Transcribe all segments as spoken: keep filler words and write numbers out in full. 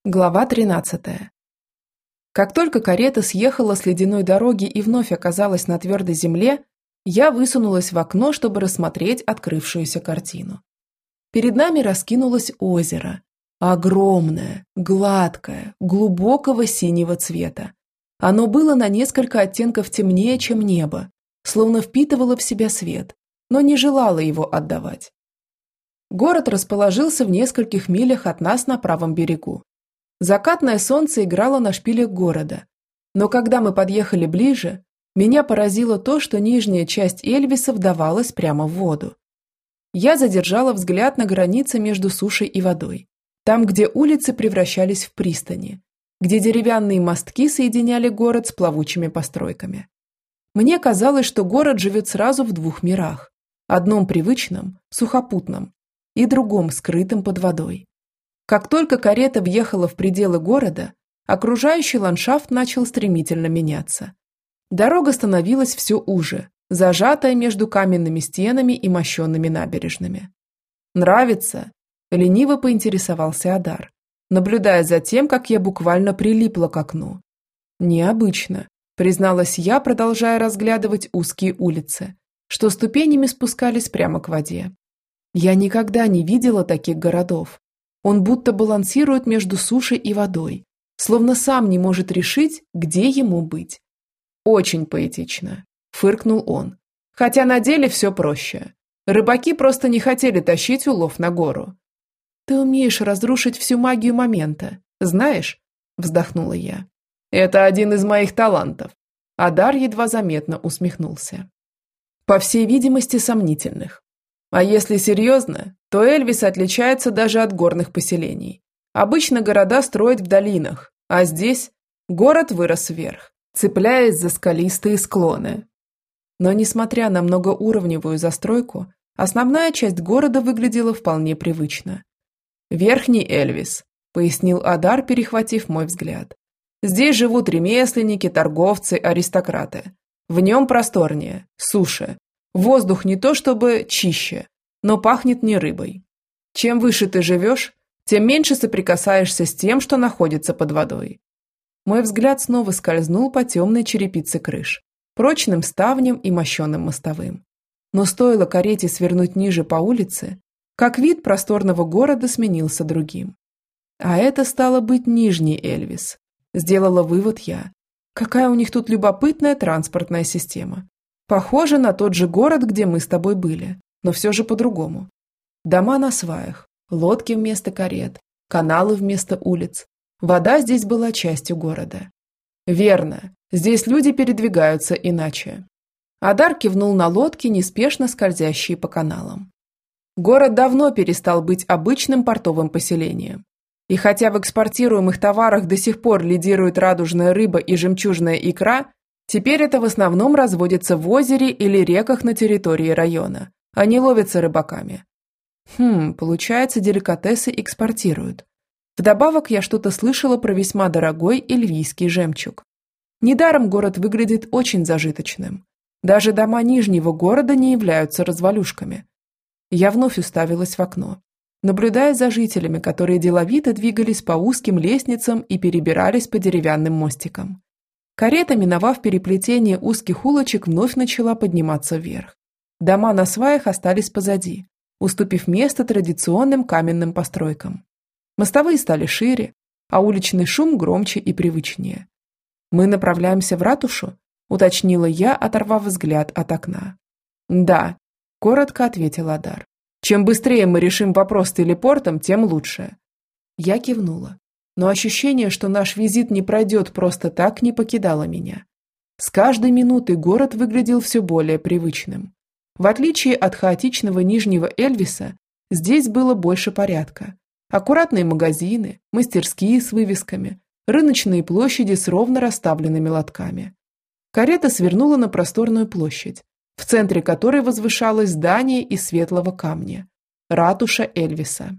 Глава тринадцатая. Как только карета съехала с ледяной дороги и вновь оказалась на твердой земле, я высунулась в окно, чтобы рассмотреть открывшуюся картину. Перед нами раскинулось озеро. Огромное, гладкое, глубокого синего цвета. Оно было на несколько оттенков темнее, чем небо, словно впитывало в себя свет, но не желало его отдавать. Город расположился в нескольких милях от нас на правом берегу. Закатное солнце играло на шпилях города, но когда мы подъехали ближе, меня поразило то, что нижняя часть Эльвиса вдавалась прямо в воду. Я задержала взгляд на границе между сушей и водой, там, где улицы превращались в пристани, где деревянные мостки соединяли город с плавучими постройками. Мне казалось, что город живет сразу в двух мирах, одном привычном, сухопутном, и другом, скрытым под водой. Как только карета въехала в пределы города, окружающий ландшафт начал стремительно меняться. Дорога становилась все уже, зажатая между каменными стенами и мощенными набережными. «Нравится?» – лениво поинтересовался Адар, наблюдая за тем, как я буквально прилипла к окну. «Необычно», – призналась я, продолжая разглядывать узкие улицы, что ступенями спускались прямо к воде. Я никогда не видела таких городов. Он будто балансирует между сушей и водой, словно сам не может решить, где ему быть. «Очень поэтично», – фыркнул он. «Хотя на деле все проще. Рыбаки просто не хотели тащить улов на гору». «Ты умеешь разрушить всю магию момента, знаешь?» – вздохнула я. «Это один из моих талантов». Адар едва заметно усмехнулся. «По всей видимости, сомнительных. А если серьезно, то Эльвис отличается даже от горных поселений. Обычно города строят в долинах, а здесь город вырос вверх, цепляясь за скалистые склоны. Но несмотря на многоуровневую застройку, основная часть города выглядела вполне привычно. «Верхний Эльвис», – пояснил Адар, перехватив мой взгляд. «Здесь живут ремесленники, торговцы, аристократы. В нем просторнее, суше. Воздух не то чтобы чище, но пахнет не рыбой. Чем выше ты живешь, тем меньше соприкасаешься с тем, что находится под водой». Мой взгляд снова скользнул по темной черепице крыш, прочным ставням и мощеным мостовым. Но стоило карете свернуть ниже по улице, как вид просторного города сменился другим. А это стало быть Нижний Эльвис. Сделала вывод я. Какая у них тут любопытная транспортная система. Похоже на тот же город, где мы с тобой были, но все же по-другому. Дома на сваях, лодки вместо карет, каналы вместо улиц. Вода здесь была частью города. Верно, здесь люди передвигаются иначе. Адар кивнул на лодки, неспешно скользящие по каналам. Город давно перестал быть обычным портовым поселением. И хотя в экспортируемых товарах до сих пор лидирует радужная рыба и жемчужная икра, теперь это в основном разводится в озере или реках на территории района, а не ловится рыбаками. Хм, получается, деликатесы экспортируют. Вдобавок я что-то слышала про весьма дорогой эльвийский жемчуг. Недаром город выглядит очень зажиточным. Даже дома Нижнего города не являются развалюшками. Я вновь уставилась в окно, наблюдая за жителями, которые деловито двигались по узким лестницам и перебирались по деревянным мостикам. Карета, миновав переплетение узких улочек, вновь начала подниматься вверх. Дома на сваях остались позади, уступив место традиционным каменным постройкам. Мостовые стали шире, а уличный шум громче и привычнее. «Мы направляемся в ратушу?» – уточнила я, оторвав взгляд от окна. «Да», – коротко ответил Адар. «Чем быстрее мы решим вопрос с телепортом, тем лучше». Я кивнула. Но ощущение, что наш визит не пройдет просто так, не покидало меня. С каждой минутой город выглядел все более привычным. В отличие от хаотичного Нижнего Эльвиса, здесь было больше порядка. Аккуратные магазины, мастерские с вывесками, рыночные площади с ровно расставленными лотками. Карета свернула на просторную площадь, в центре которой возвышалось здание из светлого камня – ратуша Эльвиса.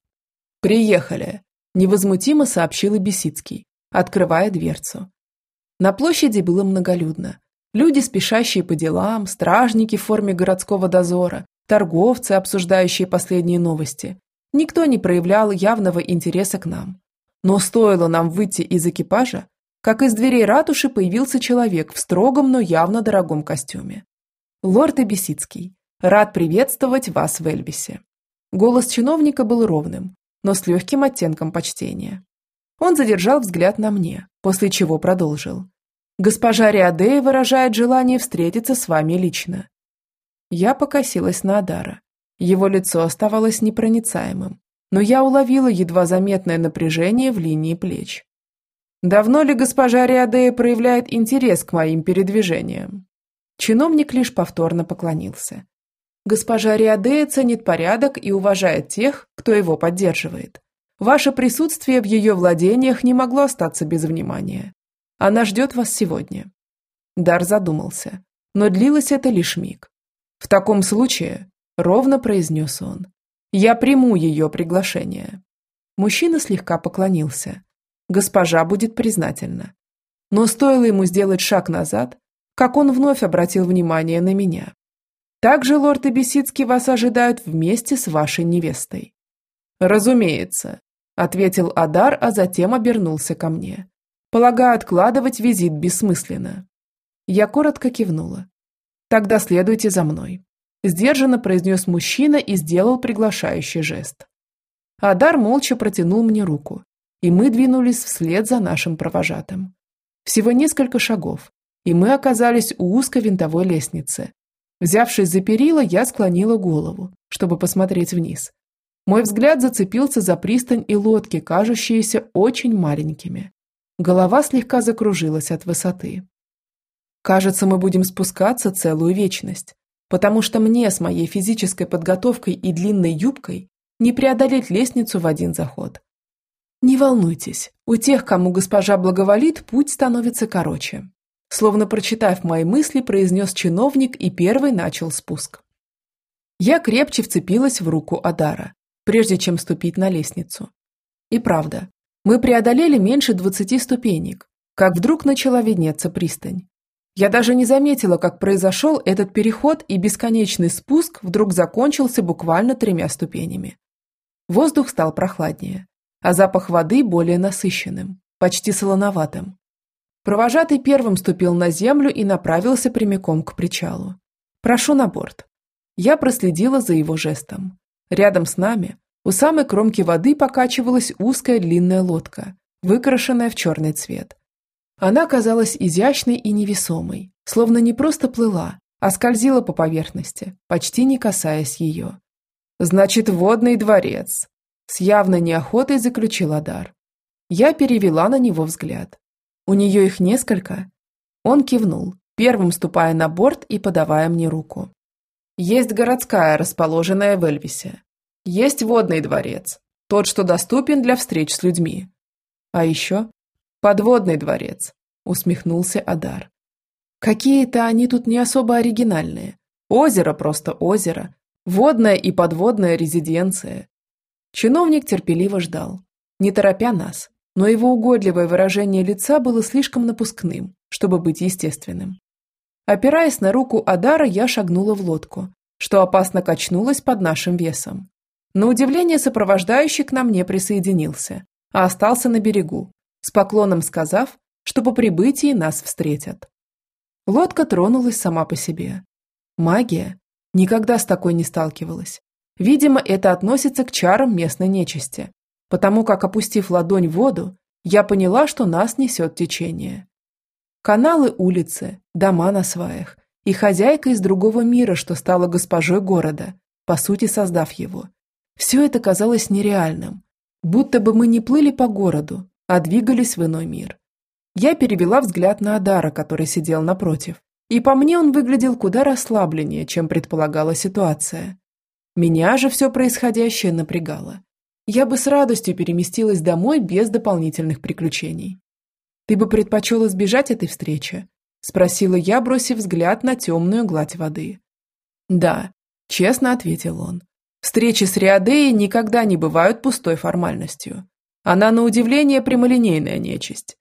«Приехали!» – невозмутимо сообщил Бесицкий, открывая дверцу. На площади было многолюдно. Люди, спешащие по делам, стражники в форме городского дозора, торговцы, обсуждающие последние новости. Никто не проявлял явного интереса к нам. Но стоило нам выйти из экипажа, как из дверей ратуши появился человек в строгом, но явно дорогом костюме. «Лорд Эбисицкий, рад приветствовать вас в Эльвисе». Голос чиновника был ровным, но с легким оттенком почтения. Он задержал взгляд на мне, после чего продолжил. «Госпожа Риадея выражает желание встретиться с вами лично». Я покосилась на Адара. Его лицо оставалось непроницаемым, но я уловила едва заметное напряжение в линии плеч. «Давно ли госпожа Риадея проявляет интерес к моим передвижениям?» Чиновник лишь повторно поклонился. «Госпожа Риадея ценит порядок и уважает тех, кто его поддерживает. Ваше присутствие в ее владениях не могло остаться без внимания. Она ждет вас сегодня». Дар задумался, но длилось это лишь миг. «В таком случае», – ровно произнес он, – «я приму ее приглашение». Мужчина слегка поклонился. Госпожа будет признательна. Но стоило ему сделать шаг назад, как он вновь обратил внимание на меня. «Также лорд Эбисицкий вас ожидает вместе с вашей невестой». «Разумеется», – ответил Адар, а затем обернулся ко мне. «Полагаю, откладывать визит бессмысленно». Я коротко кивнула. «Тогда следуйте за мной», – сдержанно произнес мужчина и сделал приглашающий жест. Адар молча протянул мне руку, и мы двинулись вслед за нашим провожатым. Всего несколько шагов, и мы оказались у узкой винтовой лестницы. Взявшись за перила, я склонила голову, чтобы посмотреть вниз. Мой взгляд зацепился за пристань и лодки, кажущиеся очень маленькими. Голова слегка закружилась от высоты. Кажется, мы будем спускаться целую вечность, потому что мне с моей физической подготовкой и длинной юбкой не преодолеть лестницу в один заход. Не волнуйтесь, у тех, кому госпожа благоволит, путь становится короче. Словно прочитав мои мысли, произнес чиновник и первый начал спуск. Я крепче вцепилась в руку Адара, прежде чем ступить на лестницу. И правда, мы преодолели меньше двадцати ступенек, как вдруг начала виднеться пристань. Я даже не заметила, как произошел этот переход, и бесконечный спуск вдруг закончился буквально тремя ступенями. Воздух стал прохладнее, а запах воды более насыщенным, почти солоноватым. Провожатый первым ступил на землю и направился прямиком к причалу. «Прошу на борт». Я проследила за его жестом. Рядом с нами, у самой кромки воды, покачивалась узкая длинная лодка, выкрашенная в черный цвет. Она казалась изящной и невесомой, словно не просто плыла, а скользила по поверхности, почти не касаясь ее. «Значит, водный дворец», – с явной неохотой заключил Адар. Я перевела на него взгляд. «У нее их несколько?» Он кивнул, первым ступая на борт и подавая мне руку. «Есть городская, расположенная в Эльвисе. Есть водный дворец, тот, что доступен для встреч с людьми. А еще подводный дворец», – усмехнулся Адар. «Какие-то они тут не особо оригинальные. Озеро просто озеро, водная и подводная резиденция». Чиновник терпеливо ждал, не торопя нас, но его угодливое выражение лица было слишком напускным, чтобы быть естественным. Опираясь на руку Адара, я шагнула в лодку, что опасно качнулась под нашим весом. На удивление сопровождающий к нам не присоединился, а остался на берегу, с поклоном сказав, что по прибытии нас встретят. Лодка тронулась сама по себе. Магия? Никогда с такой не сталкивалась. Видимо, это относится к чарам местной нечисти, потому как, опустив ладонь в воду, я поняла, что нас несет течение. Каналы, улицы, дома на сваях и хозяйка из другого мира, что стала госпожой города, по сути создав его. Все это казалось нереальным, будто бы мы не плыли по городу, а двигались в иной мир. Я перевела взгляд на Адара, который сидел напротив, и по мне он выглядел куда расслабленнее, чем предполагала ситуация. Меня же все происходящее напрягало. Я бы с радостью переместилась домой без дополнительных приключений. «Ты бы предпочел избежать этой встречи?» – спросила я, бросив взгляд на темную гладь воды. «Да», – честно ответил он. «Встречи с Риадеей никогда не бывают пустой формальностью. Она, на удивление, прямолинейная нечисть».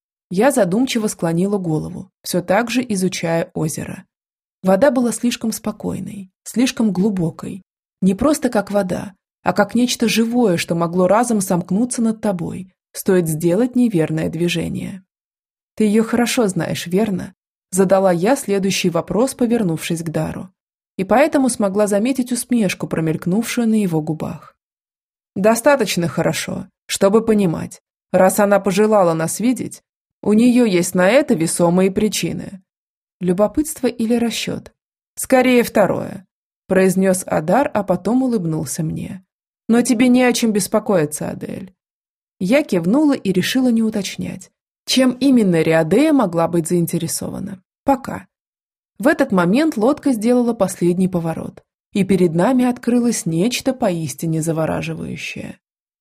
Я задумчиво склонила голову, все так же изучая озеро. Вода была слишком спокойной, слишком глубокой. Не просто как вода, а как нечто живое, что могло разом сомкнуться над тобой, стоит сделать неверное движение. «Ты ее хорошо знаешь, верно?» Задала я следующий вопрос, повернувшись к Дару. И поэтому смогла заметить усмешку, промелькнувшую на его губах. «Достаточно хорошо, чтобы понимать, раз она пожелала нас видеть, у нее есть на это весомые причины». «Любопытство или расчет?» «Скорее второе», – произнес Адар, а потом улыбнулся мне. «Но тебе не о чем беспокоиться, Адель». Я кивнула и решила не уточнять, чем именно Риадея могла быть заинтересована. Пока. В этот момент лодка сделала последний поворот, и перед нами открылось нечто поистине завораживающее.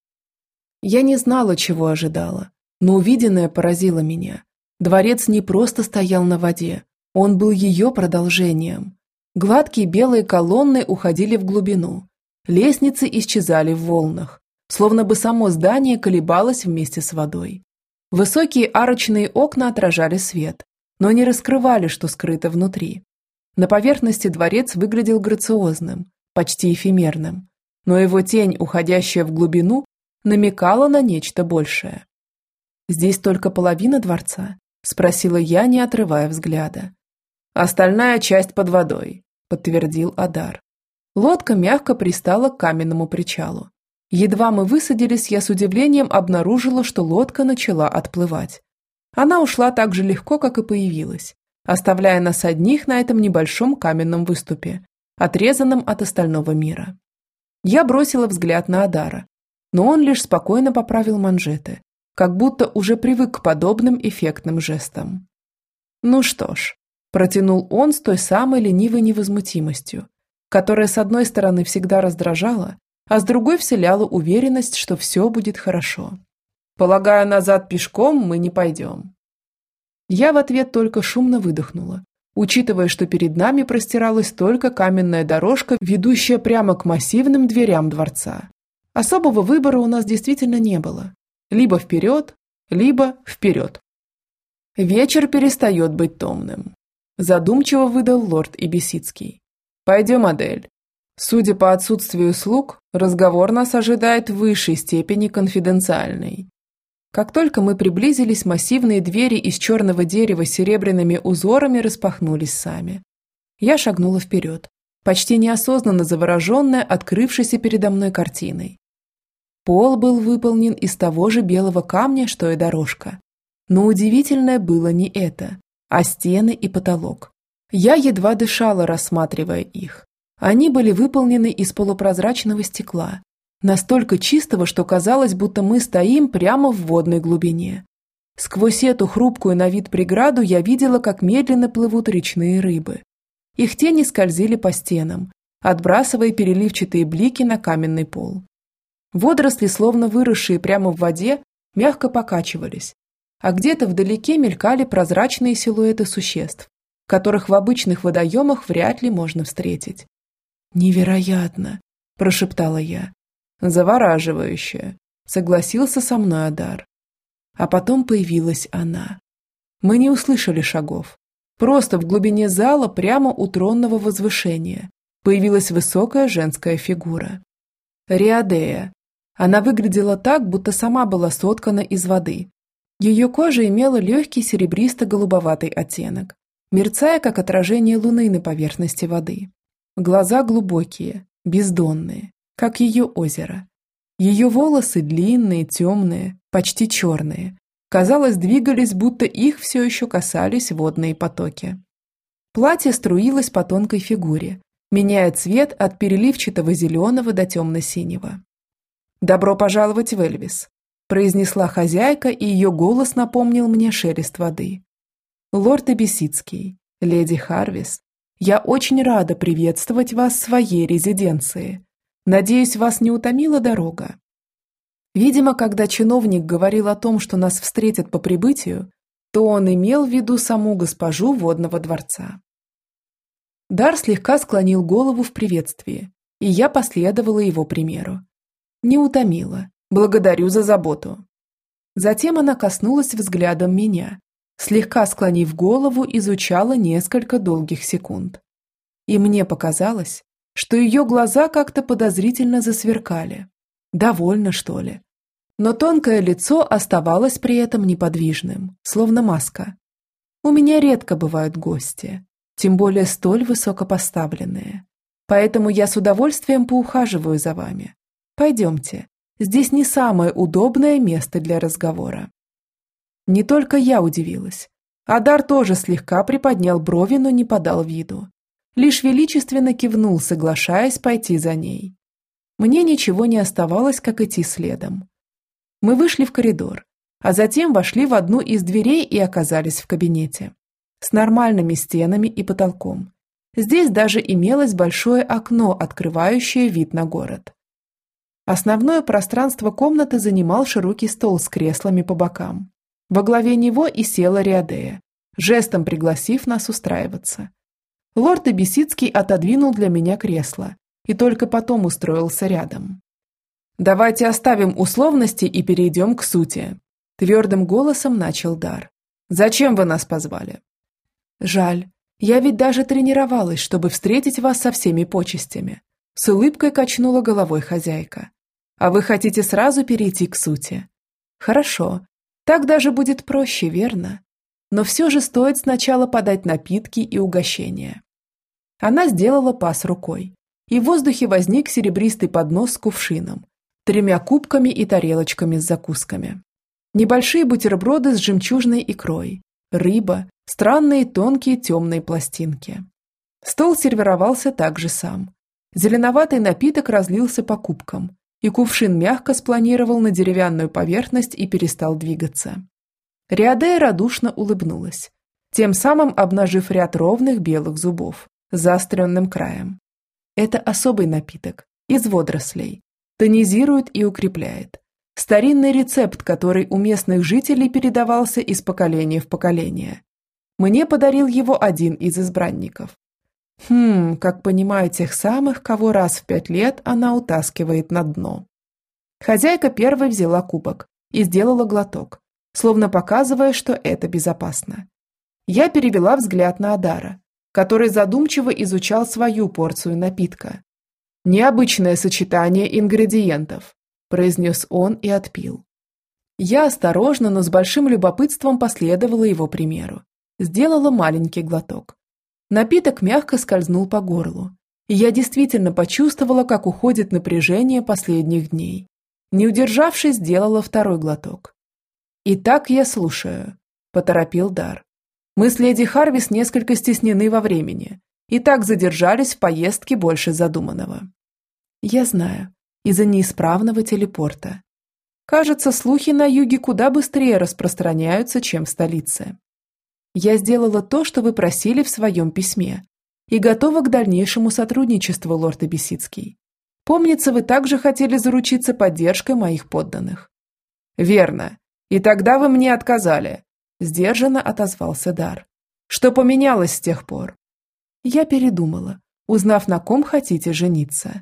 Я не знала, чего ожидала, но увиденное поразило меня. Дворец не просто стоял на воде, он был ее продолжением. Гладкие белые колонны уходили в глубину, лестницы исчезали в волнах, словно бы само здание колебалось вместе с водой. Высокие арочные окна отражали свет, но не раскрывали, что скрыто внутри. На поверхности дворец выглядел грациозным, почти эфемерным, но его тень, уходящая в глубину, намекала на нечто большее. «Здесь только половина дворца?» – спросила я, не отрывая взгляда. «Остальная часть под водой», – подтвердил Адар. Лодка мягко пристала к каменному причалу. Едва мы высадились, я с удивлением обнаружила, что лодка начала отплывать. Она ушла так же легко, как и появилась, оставляя нас одних на этом небольшом каменном выступе, отрезанном от остального мира. Я бросила взгляд на Адара, но он лишь спокойно поправил манжеты, как будто уже привык к подобным эффектным жестам. «Ну что ж», – протянул он с той самой ленивой невозмутимостью, которая с одной стороны всегда раздражала, а с другой вселяла уверенность, что все будет хорошо. «Полагаю, назад пешком мы не пойдем». Я в ответ только шумно выдохнула, учитывая, что перед нами простиралась только каменная дорожка, ведущая прямо к массивным дверям дворца. Особого выбора у нас действительно не было. Либо вперед, либо вперед. «Вечер перестает быть томным», – задумчиво выдал лорд Ибисицкий. «Пойдем, Адель. Судя по отсутствию слуг, разговор нас ожидает в высшей степени конфиденциальный». Как только мы приблизились, массивные двери из черного дерева с серебряными узорами распахнулись сами. Я шагнула вперед, почти неосознанно завороженная открывшейся передо мной картиной. Пол был выполнен из того же белого камня, что и дорожка. Но удивительное было не это, а стены и потолок. Я едва дышала, рассматривая их. Они были выполнены из полупрозрачного стекла, настолько чистого, что казалось, будто мы стоим прямо в водной глубине. Сквозь эту хрупкую на вид преграду я видела, как медленно плывут речные рыбы. Их тени скользили по стенам, отбрасывая переливчатые блики на каменный пол. Водоросли, словно выросшие прямо в воде, мягко покачивались, а где-то вдалеке мелькали прозрачные силуэты существ, которых в обычных водоемах вряд ли можно встретить. «Невероятно!» – прошептала я. «Завораживающе!» – согласился со мной Адар. А потом появилась она. Мы не услышали шагов. Просто в глубине зала, прямо у тронного возвышения, появилась высокая женская фигура. Риадея. Она выглядела так, будто сама была соткана из воды. Ее кожа имела легкий серебристо-голубоватый оттенок, мерцая, как отражение луны на поверхности воды. Глаза глубокие, бездонные, как ее озеро. Ее волосы длинные, темные, почти черные. Казалось, двигались, будто их все еще касались водные потоки. Платье струилось по тонкой фигуре, меняя цвет от переливчатого зеленого до темно-синего. «Добро пожаловать в Эльвис», – произнесла хозяйка, и ее голос напомнил мне шелест воды. «Лорд Ибисицкий, леди Харвис, я очень рада приветствовать вас в своей резиденции. Надеюсь, вас не утомила дорога». Видимо, когда чиновник говорил о том, что нас встретят по прибытию, то он имел в виду саму госпожу водного дворца. Дар слегка склонил голову в приветствии, и я последовала его примеру. Не утомила. Благодарю за заботу. Затем она коснулась взглядом меня, слегка склонив голову, изучала несколько долгих секунд. И мне показалось, что ее глаза как-то подозрительно засверкали. Довольно, что ли? Но тонкое лицо оставалось при этом неподвижным, словно маска. У меня редко бывают гости, тем более столь высокопоставленные. Поэтому я с удовольствием поухаживаю за вами. Пойдемте, здесь не самое удобное место для разговора». Не только я удивилась. Адар тоже слегка приподнял брови, но не подал виду. Лишь величественно кивнул, соглашаясь пойти за ней. Мне ничего не оставалось, как идти следом. Мы вышли в коридор, а затем вошли в одну из дверей и оказались в кабинете. С нормальными стенами и потолком. Здесь даже имелось большое окно, открывающее вид на город. Основное пространство комнаты занимал широкий стол с креслами по бокам. Во главе него и села Риадея, жестом пригласив нас устраиваться. Лорд Эбисицкий отодвинул для меня кресло и только потом устроился рядом. «Давайте оставим условности и перейдем к сути», – твердым голосом начал Дар. «Зачем вы нас позвали?» «Жаль, я ведь даже тренировалась, чтобы встретить вас со всеми почестями», – с улыбкой качнула головой хозяйка. «А вы хотите сразу перейти к сути?» «Хорошо. Так даже будет проще, верно? Но все же стоит сначала подать напитки и угощения». Она сделала пас рукой, и в воздухе возник серебристый поднос с кувшином, тремя кубками и тарелочками с закусками. Небольшие бутерброды с жемчужной икрой, рыба, странные тонкие темные пластинки. Стол сервировался также сам. Зеленоватый напиток разлился по кубкам, и кувшин мягко спланировал на деревянную поверхность и перестал двигаться. Риадея радушно улыбнулась, тем самым обнажив ряд ровных белых зубов с заостренным краем. Это особый напиток, из водорослей, тонизирует и укрепляет. Старинный рецепт, который у местных жителей передавался из поколения в поколение. Мне подарил его один из избранников. Хм, как понимаю, тех самых, кого раз в пять лет она утаскивает на дно. Хозяйка первой взяла кубок и сделала глоток, словно показывая, что это безопасно. Я перевела взгляд на Адара, который задумчиво изучал свою порцию напитка. «Необычное сочетание ингредиентов», – произнес он и отпил. Я осторожно, но с большим любопытством последовала его примеру. Сделала маленький глоток. Напиток мягко скользнул по горлу, и я действительно почувствовала, как уходит напряжение последних дней. Не удержавшись, сделала второй глоток. «Итак, я слушаю», – поторопил Дар. «Мы с леди Харвис несколько стеснены во времени, и так задержались в поездке больше задуманного». «Я знаю, из-за неисправного телепорта. Кажется, слухи на юге куда быстрее распространяются, чем в столице. Я сделала то, что вы просили в своем письме, и готова к дальнейшему сотрудничеству, лорд Эбисицкий. Помнится, вы также хотели заручиться поддержкой моих подданных». «Верно. И тогда вы мне отказали», – сдержанно отозвался Дар. «Что поменялось с тех пор?» Я передумала, узнав, на ком хотите жениться.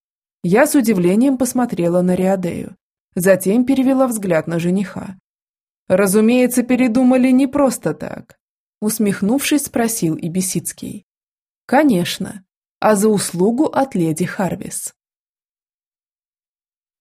Я с удивлением посмотрела на Риадею, затем перевела взгляд на жениха. «Разумеется, передумали не просто так», – усмехнувшись, спросил Эбисицкий. «Конечно, а за услугу от леди Харвис».